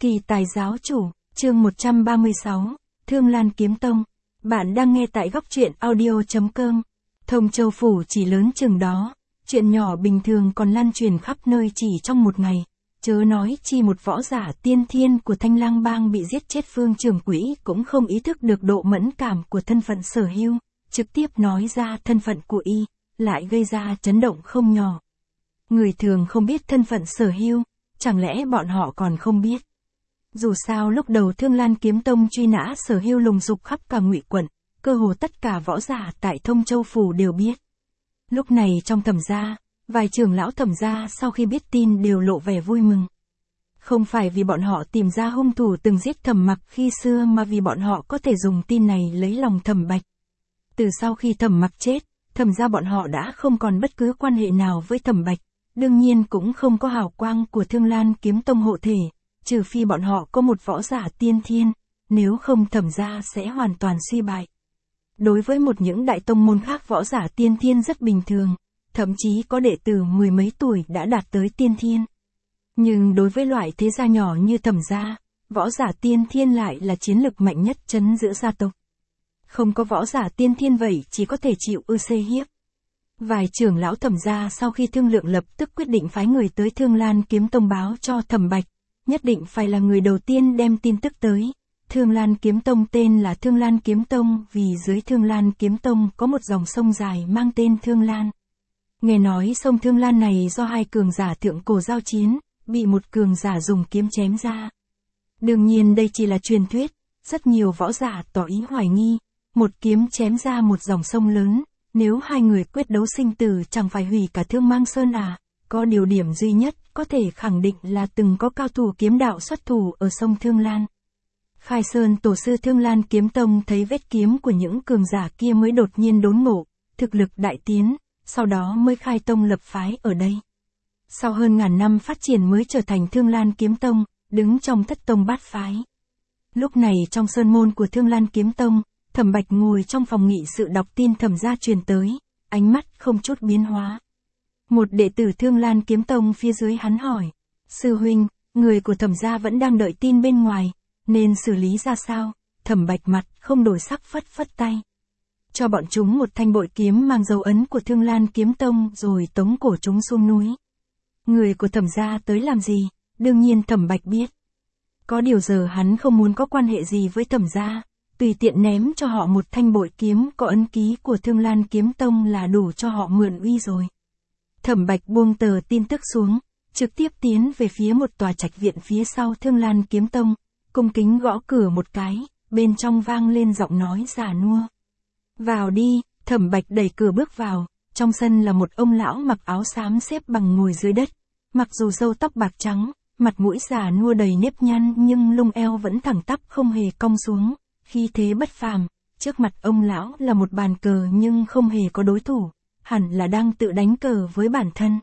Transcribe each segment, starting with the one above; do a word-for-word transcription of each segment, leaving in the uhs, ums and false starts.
Kỳ tài giáo chủ, chương một trăm ba mươi sáu, Thương Lan Kiếm Tông. Bạn đang nghe tại góc truyện audio.com. Thông Châu Phủ chỉ lớn chừng đó, chuyện nhỏ bình thường còn lan truyền khắp nơi chỉ trong một ngày. Chớ nói chi một võ giả tiên thiên của Thanh Lang Bang bị giết chết, Phương trưởng quỹ cũng không ý thức được độ mẫn cảm của thân phận Sở Hưu, trực tiếp nói ra thân phận của y, lại gây ra chấn động không nhỏ. Người thường không biết thân phận Sở Hưu, chẳng lẽ bọn họ còn không biết? Dù sao lúc đầu Thương Lan Kiếm Tông truy nã Sở Hưu lùng sục khắp cả Ngụy quận, cơ hồ tất cả võ giả tại Thông Châu Phủ đều biết. Lúc này trong Thẩm gia, vài trưởng lão Thẩm gia sau khi biết tin đều lộ vẻ vui mừng. Không phải vì bọn họ tìm ra hung thủ từng giết Thẩm Mặc khi xưa, mà vì bọn họ có thể dùng tin này lấy lòng Thẩm Bạch. Từ sau khi Thẩm Mặc chết, Thẩm gia bọn họ đã không còn bất cứ quan hệ nào với Thẩm Bạch, đương nhiên cũng không có hào quang của Thương Lan Kiếm Tông hộ thể, trừ phi bọn họ có một võ giả tiên thiên, nếu không Thẩm gia sẽ hoàn toàn suy bại. Đối với một những đại tông môn khác, võ giả tiên thiên rất bình thường, thậm chí có đệ tử mười mấy tuổi đã đạt tới tiên thiên. Nhưng đối với loại thế gia nhỏ như Thẩm gia, võ giả tiên thiên lại là chiến lực mạnh nhất trấn giữa gia tộc. Không có võ giả tiên thiên vậy chỉ có thể chịu ư xê hiếp. Vài trưởng lão Thẩm gia sau khi thương lượng lập tức quyết định phái người tới Thương Lan Kiếm Tông báo cho Thẩm Bạch, nhất định phải là người đầu tiên đem tin tức tới. Thương Lan Kiếm Tông tên là Thương Lan Kiếm Tông vì dưới Thương Lan Kiếm Tông có một dòng sông dài mang tên Thương Lan. Nghe nói sông Thương Lan này do hai cường giả thượng cổ giao chiến, bị một cường giả dùng kiếm chém ra. Đương nhiên đây chỉ là truyền thuyết, rất nhiều võ giả tỏ ý hoài nghi, một kiếm chém ra một dòng sông lớn, nếu hai người quyết đấu sinh tử chẳng phải hủy cả Thương Mang Sơn à? Có điều điểm duy nhất có thể khẳng định là từng có cao thủ kiếm đạo xuất thủ ở sông Thương Lan. Khai Sơn tổ sư Thương Lan Kiếm Tông thấy vết kiếm của những cường giả kia mới đột nhiên đốn ngộ, thực lực đại tiến, sau đó mới khai tông lập phái ở đây. Sau hơn ngàn năm phát triển mới trở thành Thương Lan Kiếm Tông, đứng trong thất tông bát phái. Lúc này trong sơn môn của Thương Lan Kiếm Tông, Thẩm Bạch ngồi trong phòng nghị sự đọc tin Thẩm gia truyền tới, ánh mắt không chút biến hóa. Một đệ tử Thương Lan Kiếm Tông phía dưới hắn hỏi, sư huynh, người của Thẩm gia vẫn đang đợi tin bên ngoài, nên xử lý ra sao? Thẩm Bạch mặt không đổi sắc phất phất tay. Cho bọn chúng một thanh bội kiếm mang dấu ấn của Thương Lan Kiếm Tông rồi tống cổ chúng xuống núi. Người của Thẩm gia tới làm gì? Đương nhiên Thẩm Bạch biết. Có điều giờ hắn không muốn có quan hệ gì với Thẩm gia, tùy tiện ném cho họ một thanh bội kiếm có ấn ký của Thương Lan Kiếm Tông là đủ cho họ mượn uy rồi. Thẩm Bạch buông tờ tin tức xuống, trực tiếp tiến về phía một tòa trạch viện phía sau Thương Lan Kiếm Tông, cung kính gõ cửa một cái, bên trong vang lên giọng nói già nua. Vào đi. Thẩm Bạch đẩy cửa bước vào, trong sân là một ông lão mặc áo xám xếp bằng ngồi dưới đất, mặc dù râu tóc bạc trắng, mặt mũi già nua đầy nếp nhăn nhưng lưng eo vẫn thẳng tắp không hề cong xuống, khí thế bất phàm. Trước mặt ông lão là một bàn cờ nhưng không hề có đối thủ, hẳn là đang tự đánh cờ với bản thân.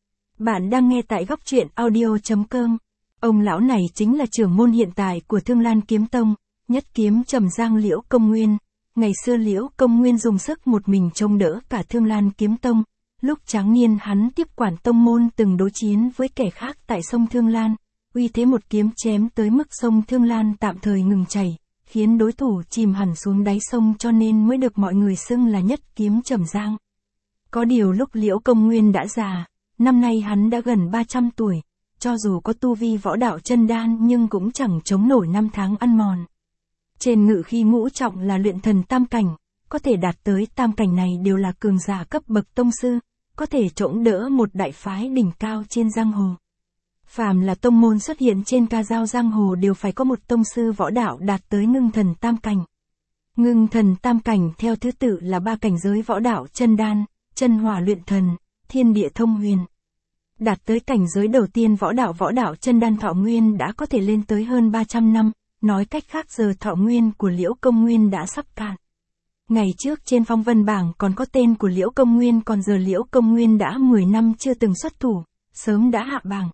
Bạn đang nghe tại góc truyện audio.com. Ông lão này chính là trưởng môn hiện tại của Thương Lan Kiếm Tông, nhất kiếm trầm giang Liễu Công Nguyên. Ngày xưa Liễu Công Nguyên dùng sức một mình chống đỡ cả Thương Lan Kiếm Tông, lúc tráng niên hắn tiếp quản tông môn từng đối chiến với kẻ khác tại sông Thương Lan, uy thế một kiếm chém tới mức sông Thương Lan tạm thời ngừng chảy, khiến đối thủ chìm hẳn xuống đáy sông, cho nên mới được mọi người xưng là nhất kiếm trầm giang. Có điều lúc Liễu Công Nguyên đã già, năm nay hắn đã gần ba trăm tuổi, cho dù có tu vi võ đạo chân đan nhưng cũng chẳng chống nổi năm tháng ăn mòn. Trên ngự khí ngũ trọng là luyện thần tam cảnh, có thể đạt tới tam cảnh này đều là cường giả cấp bậc tông sư, có thể chống đỡ một đại phái đỉnh cao trên giang hồ. Phàm là tông môn xuất hiện trên ca dao giang hồ đều phải có một tông sư võ đạo đạt tới ngưng thần tam cảnh. Ngưng thần tam cảnh theo thứ tự là ba cảnh giới võ đạo chân đan, chân hỏa luyện thần, thiên địa thông huyền. Đạt tới cảnh giới đầu tiên võ đạo võ đạo chân đan thọ nguyên đã có thể lên tới hơn ba trăm năm, nói cách khác giờ thọ nguyên của Liễu Công Nguyên đã sắp cạn. Ngày trước trên phong vân bảng còn có tên của Liễu Công Nguyên, còn giờ Liễu Công Nguyên đã mười năm chưa từng xuất thủ, sớm đã hạ bảng.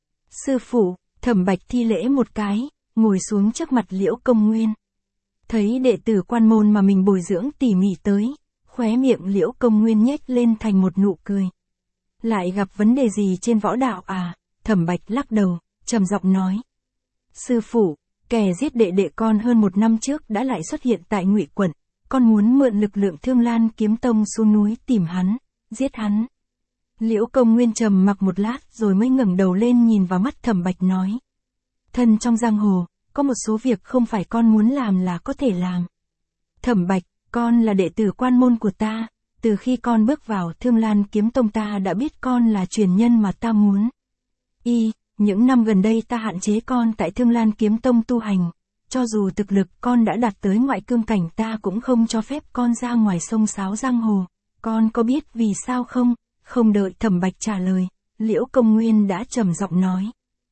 Sư phụ, Thẩm Bạch thi lễ một cái, ngồi xuống trước mặt Liễu Công Nguyên. Thấy đệ tử quan môn mà mình bồi dưỡng tỉ mỉ tới, khóe miệng Liễu Công Nguyên nhếch lên thành một nụ cười. Lại gặp vấn đề gì trên võ đạo à? Thẩm Bạch lắc đầu, trầm giọng nói. Sư phụ, kẻ giết đệ đệ con hơn một năm trước đã lại xuất hiện tại Ngụy quận, con muốn mượn lực lượng Thương Lan Kiếm Tông xuống núi tìm hắn, giết hắn. Liễu Công Nguyên trầm mặc một lát rồi mới ngẩng đầu lên nhìn vào mắt Thẩm Bạch nói. Thân trong giang hồ, có một số việc không phải con muốn làm là có thể làm. Thẩm Bạch, con là đệ tử quan môn của ta, từ khi con bước vào Thương Lan Kiếm Tông ta đã biết con là truyền nhân mà ta muốn. Y, những năm gần đây ta hạn chế con tại Thương Lan Kiếm Tông tu hành, cho dù thực lực con đã đạt tới ngoại cương cảnh ta cũng không cho phép con ra ngoài sông sáo giang hồ, con có biết vì sao không? Không đợi Thẩm Bạch trả lời, Liễu Công Nguyên đã trầm giọng nói.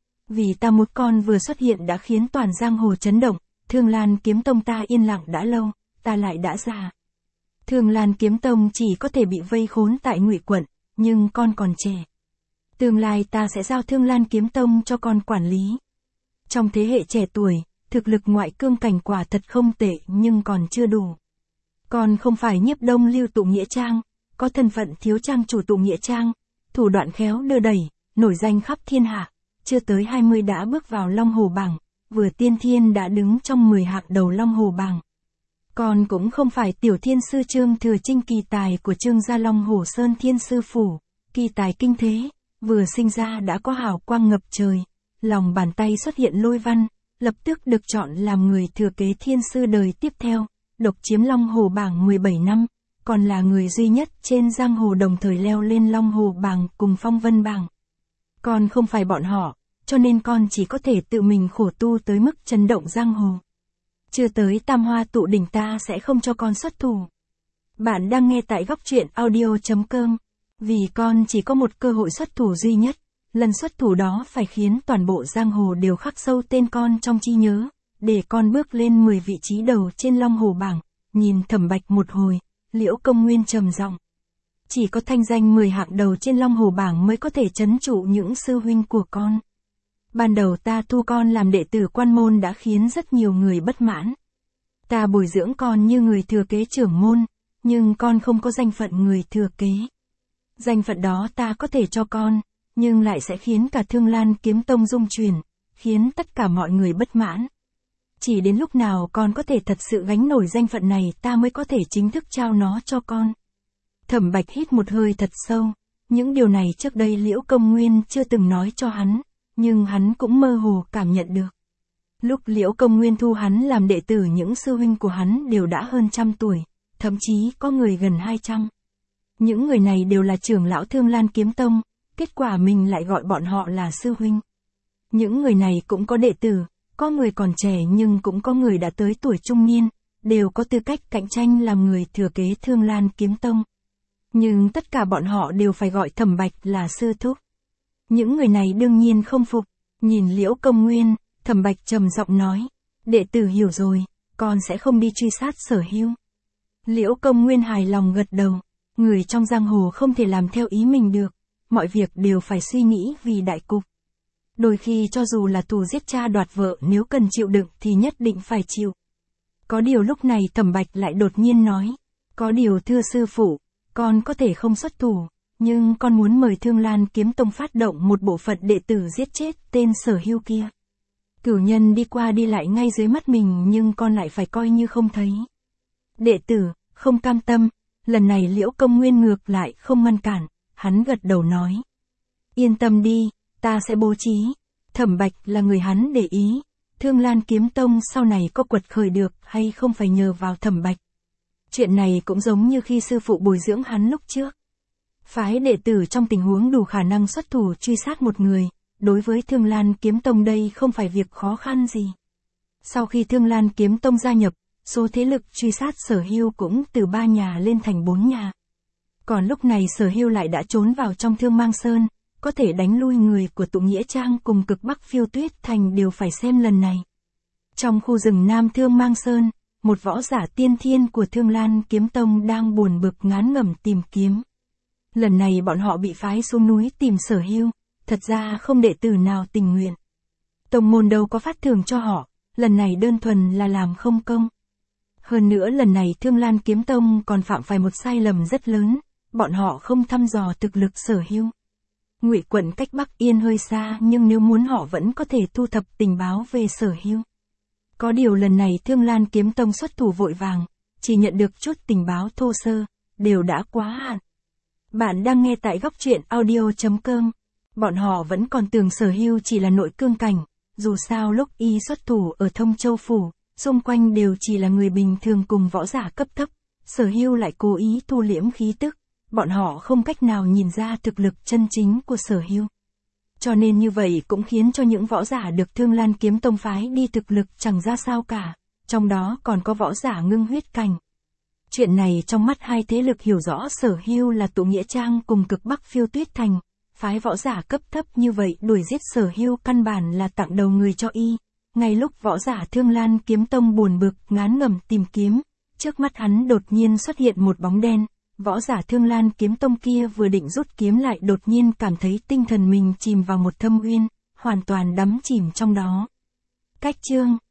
Vì ta một con vừa xuất hiện đã khiến toàn giang hồ chấn động, Thương Lan Kiếm Tông ta yên lặng đã lâu, ta lại đã già. Thương Lan Kiếm Tông chỉ có thể bị vây khốn tại Ngụy quận, nhưng con còn trẻ. Tương lai ta sẽ giao Thương Lan Kiếm Tông cho con quản lý. Trong thế hệ trẻ tuổi, thực lực ngoại cương cảnh quả thật không tệ nhưng còn chưa đủ. Con không phải Nhiếp Đông Lưu Tụ Nghĩa Trang, có thân phận thiếu trang chủ Tụ Nghĩa Trang, thủ đoạn khéo đưa đẩy, nổi danh khắp thiên hạ, chưa tới hai mươi đã bước vào Long Hồ bảng, vừa tiên thiên đã đứng trong mười hạng đầu Long Hồ bảng. Con cũng không phải tiểu thiên sư Trương Thừa Trinh kỳ tài của Trương gia Long Hồ Sơn Thiên Sư Phủ, kỳ tài kinh thế, vừa sinh ra đã có hào quang ngập trời, lòng bàn tay xuất hiện lôi văn, lập tức được chọn làm người thừa kế thiên sư đời tiếp theo, độc chiếm Long Hồ bảng mười bảy năm, còn là người duy nhất trên giang hồ đồng thời leo lên Long Hồ bảng cùng Phong Vân bảng. Con không phải bọn họ, cho nên con chỉ có thể tự mình khổ tu tới mức chấn động giang hồ. Chưa tới Tam Hoa Tụ Đỉnh ta sẽ không cho con xuất thủ. Bạn đang nghe tại góc truyện audio chấm com. Vì con chỉ có một cơ hội xuất thủ duy nhất, lần xuất thủ đó phải khiến toàn bộ giang hồ đều khắc sâu tên con trong trí nhớ, để con bước lên mười vị trí đầu trên Long Hồ bảng. Nhìn Thẩm Bạch một hồi, Liễu Công Nguyên trầm giọng. Chỉ có thanh danh mười hạng đầu trên Long Hồ bảng mới có thể trấn trụ những sư huynh của con. Ban đầu ta thu con làm đệ tử quan môn đã khiến rất nhiều người bất mãn. Ta bồi dưỡng con như người thừa kế trưởng môn, nhưng con không có danh phận người thừa kế. Danh phận đó ta có thể cho con, nhưng lại sẽ khiến cả Thương Lan Kiếm Tông rung chuyển, khiến tất cả mọi người bất mãn. Chỉ đến lúc nào con có thể thật sự gánh nổi danh phận này ta mới có thể chính thức trao nó cho con. Thẩm Bạch hít một hơi thật sâu, những điều này trước đây Liễu Công Nguyên chưa từng nói cho hắn, nhưng hắn cũng mơ hồ cảm nhận được. Lúc Liễu Công Nguyên thu hắn làm đệ tử những sư huynh của hắn đều đã hơn trăm tuổi, thậm chí có người gần hai trăm. Những người này đều là trưởng lão Thương Lan Kiếm Tông, kết quả mình lại gọi bọn họ là sư huynh. Những người này cũng có đệ tử, có người còn trẻ nhưng cũng có người đã tới tuổi trung niên, đều có tư cách cạnh tranh làm người thừa kế Thương Lan Kiếm Tông. Nhưng tất cả bọn họ đều phải gọi Thẩm Bạch là sư thúc. Những người này đương nhiên không phục, nhìn Liễu Công Nguyên, Thẩm Bạch trầm giọng nói, đệ tử hiểu rồi, con sẽ không đi truy sát Sở Hưu. Liễu Công Nguyên hài lòng gật đầu, người trong giang hồ không thể làm theo ý mình được, mọi việc đều phải suy nghĩ vì đại cục. Đôi khi cho dù là tù giết cha đoạt vợ nếu cần chịu đựng thì nhất định phải chịu. Có điều lúc này Thẩm Bạch lại đột nhiên nói, có điều thưa sư phụ, con có thể không xuất thủ, nhưng con muốn mời Thương Lan Kiếm Tông phát động một bộ phận đệ tử giết chết tên Sở Hưu kia. Cửu nhân đi qua đi lại ngay dưới mắt mình nhưng con lại phải coi như không thấy. Đệ tử, không cam tâm, lần này Liễu Công Nguyên ngược lại không ngăn cản, hắn gật đầu nói. Yên tâm đi, ta sẽ bố trí. Thẩm Bạch là người hắn để ý, Thương Lan Kiếm Tông sau này có quật khởi được hay không phải nhờ vào Thẩm Bạch. Chuyện này cũng giống như khi sư phụ bồi dưỡng hắn lúc trước. Phái đệ tử trong tình huống đủ khả năng xuất thủ truy sát một người, đối với Thương Lan Kiếm Tông đây không phải việc khó khăn gì. Sau khi Thương Lan Kiếm Tông gia nhập, số thế lực truy sát Sở Hưu cũng từ ba nhà lên thành bốn nhà. Còn lúc này Sở Hưu lại đã trốn vào trong Thương Mang Sơn, có thể đánh lui người của Tụ Nghĩa Trang cùng Cực Bắc Phiêu Tuyết Thành đều phải xem lần này. Trong khu rừng Nam Thương Mang Sơn, một võ giả tiên thiên của Thương Lan Kiếm Tông đang buồn bực ngán ngẩm tìm kiếm. Lần này bọn họ bị phái xuống núi tìm Sở Hưu, thật ra không đệ tử nào tình nguyện. Tông môn đâu có phát thưởng cho họ, lần này đơn thuần là làm không công. Hơn nữa lần này Thương Lan Kiếm Tông còn phạm phải một sai lầm rất lớn, bọn họ không thăm dò thực lực Sở Hưu. Ngụy quận cách Bắc Yên hơi xa nhưng nếu muốn họ vẫn có thể thu thập tình báo về Sở Hưu. Có điều lần này Thương Lan Kiếm Tông xuất thủ vội vàng, chỉ nhận được chút tình báo thô sơ, đều đã quá hạn. Bạn đang nghe tại góc truyện audio chấm com. Bọn họ vẫn còn tưởng Sở Hưu chỉ là nội cương cảnh, dù sao lúc y xuất thủ ở Thông Châu Phủ, xung quanh đều chỉ là người bình thường cùng võ giả cấp thấp, Sở Hưu lại cố ý thu liễm khí tức, bọn họ không cách nào nhìn ra thực lực chân chính của Sở Hưu. Cho nên như vậy cũng khiến cho những võ giả được Thương Lan Kiếm Tông phái đi thực lực chẳng ra sao cả, trong đó còn có võ giả ngưng huyết cảnh. Chuyện này trong mắt hai thế lực hiểu rõ Sở Hưu là tụ nghĩa trang cùng cực Bắc Phiêu Tuyết Thành, phái võ giả cấp thấp như vậy đuổi giết Sở Hưu căn bản là tặng đầu người cho y. Ngay lúc võ giả Thương Lan Kiếm Tông buồn bực ngán ngẩm tìm kiếm, trước mắt hắn đột nhiên xuất hiện một bóng đen. Võ giả Thương Lan Kiếm Tông kia vừa định rút kiếm lại đột nhiên cảm thấy tinh thần mình chìm vào một thâm uyên, hoàn toàn đắm chìm trong đó. Cách chương